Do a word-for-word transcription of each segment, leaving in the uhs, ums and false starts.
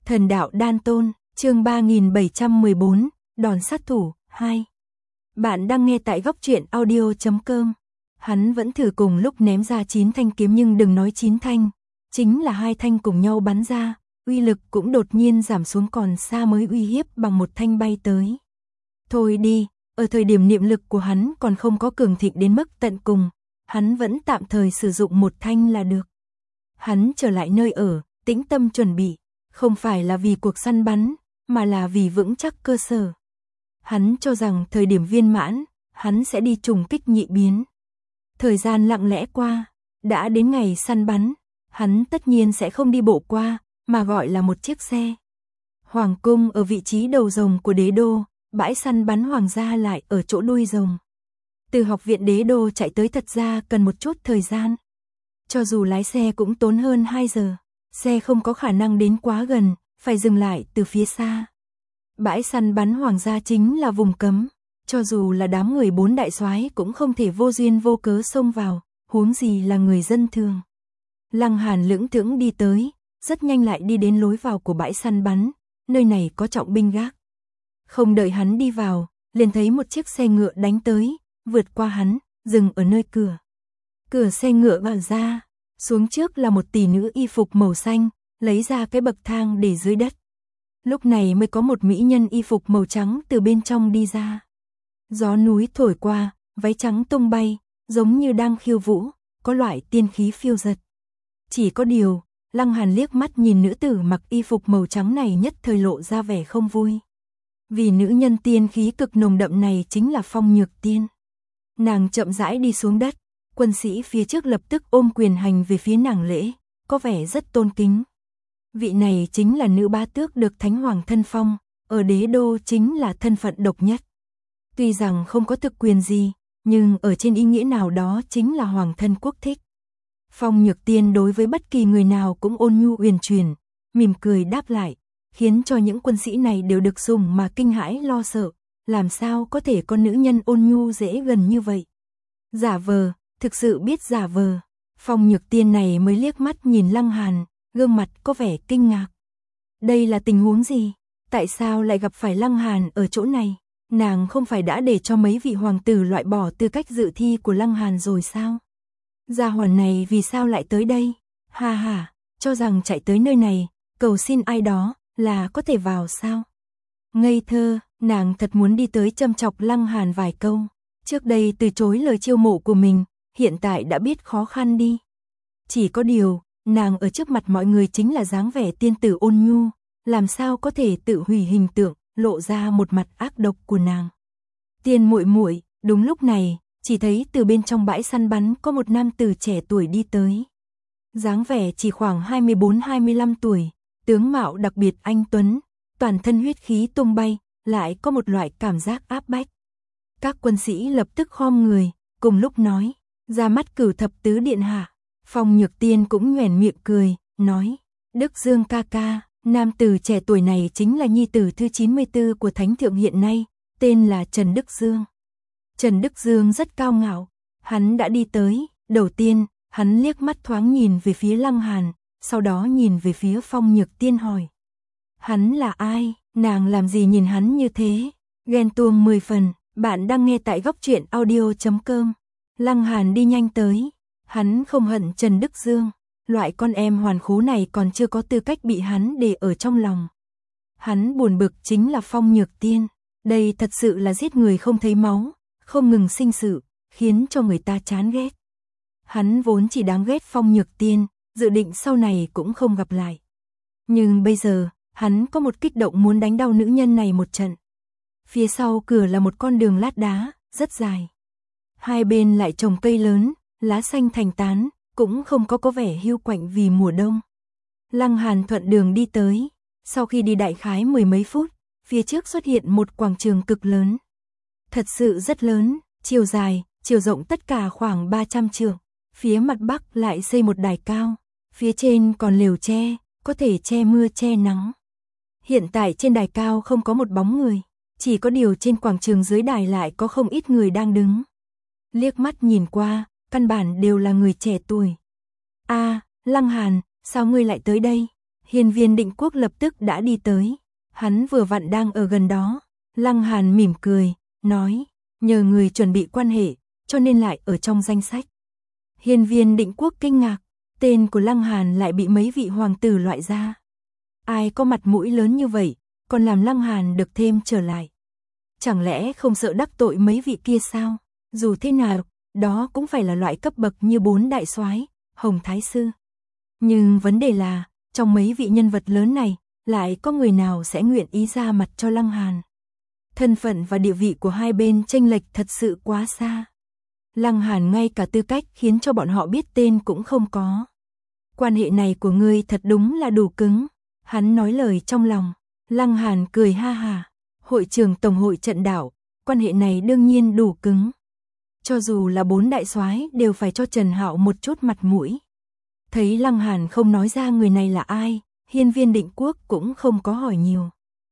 Thần đạo đan tôn, chương ba nghìn bảy trăm mười bốn, đòn sát thủ, hai. Bạn đang nghe tại góc truyện audio chấm com. Hắn vẫn thử cùng lúc ném ra chín thanh kiếm nhưng đừng nói chín thanh, chính là hai thanh cùng nhau bắn ra, uy lực cũng đột nhiên giảm xuống còn xa mới uy hiếp bằng một thanh bay tới. Thôi đi, ở thời điểm niệm lực của hắn còn không có cường thịnh đến mức tận cùng, hắn vẫn tạm thời sử dụng một thanh là được. Hắn trở lại nơi ở, tĩnh tâm chuẩn bị, không phải là vì cuộc săn bắn, mà là vì vững chắc cơ sở. Hắn cho rằng thời điểm viên mãn, hắn sẽ đi trùng kích nhị biến. Thời gian lặng lẽ qua, đã đến ngày săn bắn, hắn tất nhiên sẽ không đi bộ qua, mà gọi là một chiếc xe. Hoàng cung ở vị trí đầu rồng của đế đô, bãi săn bắn hoàng gia lại ở chỗ đuôi rồng. Từ học viện đế đô chạy tới thật ra cần một chút thời gian. Cho dù lái xe cũng tốn hơn hai giờ, xe không có khả năng đến quá gần, phải dừng lại từ phía xa. Bãi săn bắn hoàng gia chính là vùng cấm, cho dù là đám người bốn đại soái cũng không thể vô duyên vô cớ xông vào, huống gì là người dân thường. Lăng Hàn lững thững đi tới, rất nhanh lại đi đến lối vào của bãi săn bắn, nơi này có trọng binh gác. Không đợi hắn đi vào, liền thấy một chiếc xe ngựa đánh tới, vượt qua hắn, dừng ở nơi cửa. Cửa xe ngựa vào ra, xuống trước là một tỷ nữ y phục màu xanh, lấy ra cái bậc thang để dưới đất. Lúc này mới có một mỹ nhân y phục màu trắng từ bên trong đi ra. Gió núi thổi qua, váy trắng tung bay, giống như đang khiêu vũ, có loại tiên khí phiêu dật. Chỉ có điều, Lăng Hàn liếc mắt nhìn nữ tử mặc y phục màu trắng này nhất thời lộ ra vẻ không vui. Vì nữ nhân tiên khí cực nồng đậm này chính là Phong Nhược Tiên. Nàng chậm rãi đi xuống đất, quân sĩ phía trước lập tức ôm quyền hành về phía nàng lễ, có vẻ rất tôn kính. Vị này chính là nữ bá tước được Thánh Hoàng thân phong, ở đế đô chính là thân phận độc nhất. Tuy rằng không có thực quyền gì, nhưng ở trên ý nghĩa nào đó chính là hoàng thân quốc thích. Phong Nhược Tiên đối với bất kỳ người nào cũng ôn nhu uyển chuyển, mỉm cười đáp lại, khiến cho những quân sĩ này đều được dùng mà kinh hãi lo sợ, làm sao có thể con nữ nhân ôn nhu dễ gần như vậy. Giả vờ, thực sự biết giả vờ. Phong Nhược Tiên này mới liếc mắt nhìn Lăng Hàn, gương mặt có vẻ kinh ngạc. Đây là tình huống gì? Tại sao lại gặp phải Lăng Hàn ở chỗ này? Nàng không phải đã để cho mấy vị hoàng tử loại bỏ tư cách dự thi của Lăng Hàn rồi sao? Gia hỏa này vì sao lại tới đây? Ha ha, cho rằng chạy tới nơi này, cầu xin ai đó, là có thể vào sao? Ngây thơ, nàng thật muốn đi tới châm chọc Lăng Hàn vài câu. Trước đây từ chối lời chiêu mộ của mình, hiện tại đã biết khó khăn đi. Chỉ có điều, nàng ở trước mặt mọi người chính là dáng vẻ tiên tử ôn nhu, làm sao có thể tự hủy hình tượng, lộ ra một mặt ác độc của nàng. Tiên muội muội, đúng lúc này, chỉ thấy từ bên trong bãi săn bắn có một nam tử trẻ tuổi đi tới. Dáng vẻ chỉ khoảng hai mươi bốn hai mươi lăm tuổi, tướng mạo đặc biệt anh tuấn, toàn thân huyết khí tung bay, lại có một loại cảm giác áp bách. Các quân sĩ lập tức khom người, cùng lúc nói, ra mắt Cửu Thập Tứ điện hạ. Phong Nhược Tiên cũng nhoẻn miệng cười, nói, Đức Dương ca ca, nam tử trẻ tuổi này chính là nhi tử thứ chín mươi tư của Thánh Thượng hiện nay, tên là Trần Đức Dương. Trần Đức Dương rất cao ngạo, hắn đã đi tới, đầu tiên, hắn liếc mắt thoáng nhìn về phía Lăng Hàn, sau đó nhìn về phía Phong Nhược Tiên hỏi. Hắn là ai, nàng làm gì nhìn hắn như thế? Ghen tuông mười phần, bạn đang nghe tại góc truyện audio chấm com. Lăng Hàn đi nhanh tới, hắn không hận Trần Đức Dương, loại con em hoàn khố này còn chưa có tư cách bị hắn để ở trong lòng. Hắn buồn bực chính là Phong Nhược Tiên, đây thật sự là giết người không thấy máu, không ngừng sinh sự, khiến cho người ta chán ghét. Hắn vốn chỉ đáng ghét Phong Nhược Tiên, dự định sau này cũng không gặp lại. Nhưng bây giờ, hắn có một kích động muốn đánh đau nữ nhân này một trận. Phía sau cửa là một con đường lát đá, rất dài. Hai bên lại trồng cây lớn, lá xanh thành tán, cũng không có có vẻ hiu quạnh vì mùa đông. Lăng Hàn thuận đường đi tới, sau khi đi đại khái mười mấy phút, phía trước xuất hiện một quảng trường cực lớn. Thật sự rất lớn, chiều dài, chiều rộng tất cả khoảng ba trăm trượng. Phía mặt bắc lại xây một đài cao, phía trên còn lều tre, có thể che mưa che nắng. Hiện tại trên đài cao không có một bóng người, chỉ có điều trên quảng trường dưới đài lại có không ít người đang đứng. Liếc mắt nhìn qua, căn bản đều là người trẻ tuổi. A, Lăng Hàn, sao ngươi lại tới đây? Hiên Viên Định Quốc lập tức đã đi tới. Hắn vừa vặn đang ở gần đó. Lăng Hàn mỉm cười, nói, nhờ người chuẩn bị quan hệ, cho nên lại ở trong danh sách. Hiên Viên Định Quốc kinh ngạc, tên của Lăng Hàn lại bị mấy vị hoàng tử loại ra. Ai có mặt mũi lớn như vậy, còn làm Lăng Hàn được thêm trở lại. Chẳng lẽ không sợ đắc tội mấy vị kia sao? Dù thế nào, đó cũng phải là loại cấp bậc như bốn đại soái, Hồng Thái Sư. Nhưng vấn đề là, trong mấy vị nhân vật lớn này, lại có người nào sẽ nguyện ý ra mặt cho Lăng Hàn? Thân phận và địa vị của hai bên chênh lệch thật sự quá xa. Lăng Hàn ngay cả tư cách khiến cho bọn họ biết tên cũng không có. Quan hệ này của ngươi thật đúng là đủ cứng. Hắn nói lời trong lòng. Lăng Hàn cười ha ha. Hội trưởng tổng hội trận đảo, quan hệ này đương nhiên đủ cứng. Cho dù là bốn đại soái đều phải cho Trần Hạo một chút mặt mũi. Thấy Lăng Hàn không nói ra người này là ai, Hiên Viên Định Quốc cũng không có hỏi nhiều.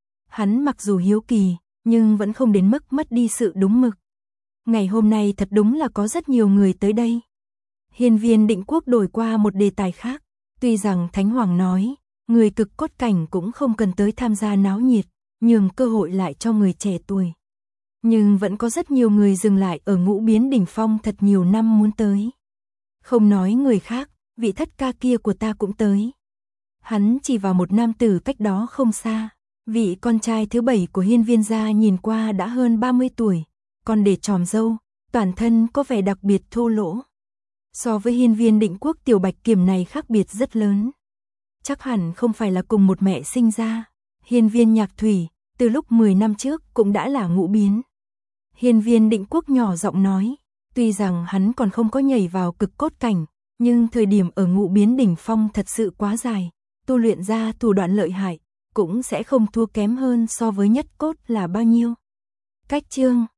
Hắn mặc dù hiếu kỳ, nhưng vẫn không đến mức mất đi sự đúng mực. Ngày hôm nay thật đúng là có rất nhiều người tới đây. Hiên Viên Định Quốc đổi qua một đề tài khác. Tuy rằng Thánh Hoàng nói, người cực cốt cảnh cũng không cần tới tham gia náo nhiệt, nhường cơ hội lại cho người trẻ tuổi. Nhưng vẫn có rất nhiều người dừng lại ở Ngũ Biến đỉnh phong thật nhiều năm muốn tới. Không nói người khác, vị thất ca kia của ta cũng tới. Hắn chỉ vào một nam tử cách đó không xa. Vị con trai thứ bảy của Hiên Viên gia nhìn qua đã hơn ba mươi tuổi, còn để tròm râu, toàn thân có vẻ đặc biệt thô lỗ. So với Hiên Viên Định Quốc tiểu bạch kiểm này khác biệt rất lớn. Chắc hẳn không phải là cùng một mẹ sinh ra. Hiên Viên Nhạc Thủy, từ lúc mười năm trước cũng đã là ngũ biến. Hiên Viên Định Quốc nhỏ giọng nói, tuy rằng hắn còn không có nhảy vào cực cốt cảnh, nhưng thời điểm ở ngũ biến đỉnh phong thật sự quá dài, tu luyện ra thủ đoạn lợi hại, cũng sẽ không thua kém hơn so với nhất cốt là bao nhiêu. Cách chương